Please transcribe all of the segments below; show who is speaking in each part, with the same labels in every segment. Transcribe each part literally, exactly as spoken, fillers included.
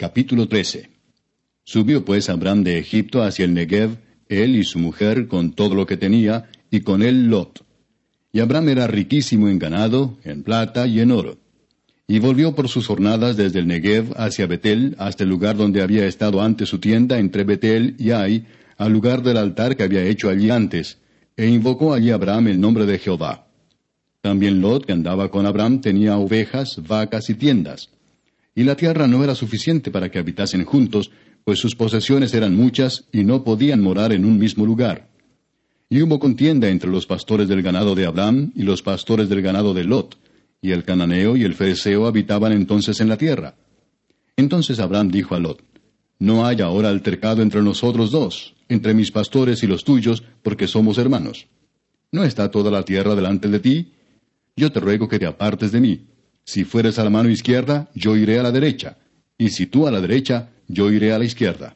Speaker 1: Capítulo trece. Subió pues Abram de Egipto hacia el Negev, él y su mujer con todo lo que tenía, y con él Lot. Y Abram era riquísimo en ganado, en plata y en oro. Y volvió por sus jornadas desde el Negev hacia Betel, hasta el lugar donde había estado antes su tienda entre Betel y Ai, al lugar del altar que había hecho allí antes, e invocó allí Abram el nombre de Jehová. También Lot, que andaba con Abram, tenía ovejas, vacas y tiendas. Y la tierra no era suficiente para que habitasen juntos, pues sus posesiones eran muchas y no podían morar en un mismo lugar. Y hubo contienda entre los pastores del ganado de Abram y los pastores del ganado de Lot, y el cananeo y el fereceo habitaban entonces en la tierra. Entonces Abram dijo a Lot: No haya ahora altercado entre nosotros dos, entre mis pastores y los tuyos, porque somos hermanos. ¿No está toda la tierra delante de ti? Yo te ruego que te apartes de mí. Si fueres a la mano izquierda, yo iré a la derecha, y si tú a la derecha, yo iré a la izquierda.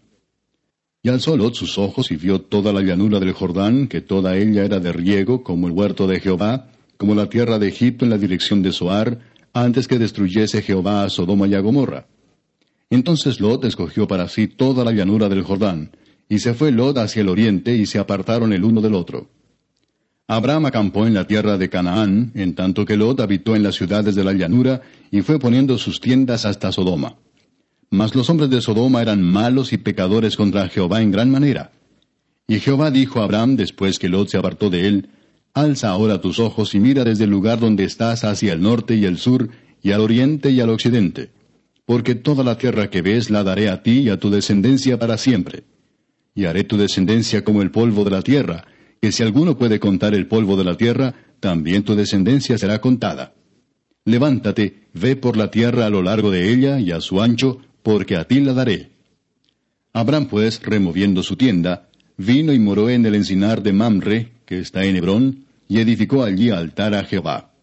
Speaker 1: Y alzó Lot sus ojos y vio toda la llanura del Jordán, que toda ella era de riego, como el huerto de Jehová, como la tierra de Egipto en la dirección de Zoar, antes que destruyese Jehová a Sodoma y a Gomorra. Entonces Lot escogió para sí toda la llanura del Jordán, y se fue Lot hacia el oriente, y se apartaron el uno del otro. Abram acampó en la tierra de Canaán, en tanto que Lot habitó en las ciudades de la llanura, y fue poniendo sus tiendas hasta Sodoma. Mas los hombres de Sodoma eran malos y pecadores contra Jehová en gran manera. Y Jehová dijo a Abram, después que Lot se apartó de él: Alza ahora tus ojos y mira desde el lugar donde estás hacia el norte y el sur, y al oriente y al occidente. Porque toda la tierra que ves la daré a ti y a tu descendencia para siempre. Y haré tu descendencia como el polvo de la tierra, que si alguno puede contar el polvo de la tierra, también tu descendencia será contada. Levántate, ve por la tierra a lo largo de ella y a su ancho, porque a ti la daré. Abram pues, removiendo su tienda, vino y moró en el encinar de Mamre, que está en Hebrón, y edificó allí altar a Jehová.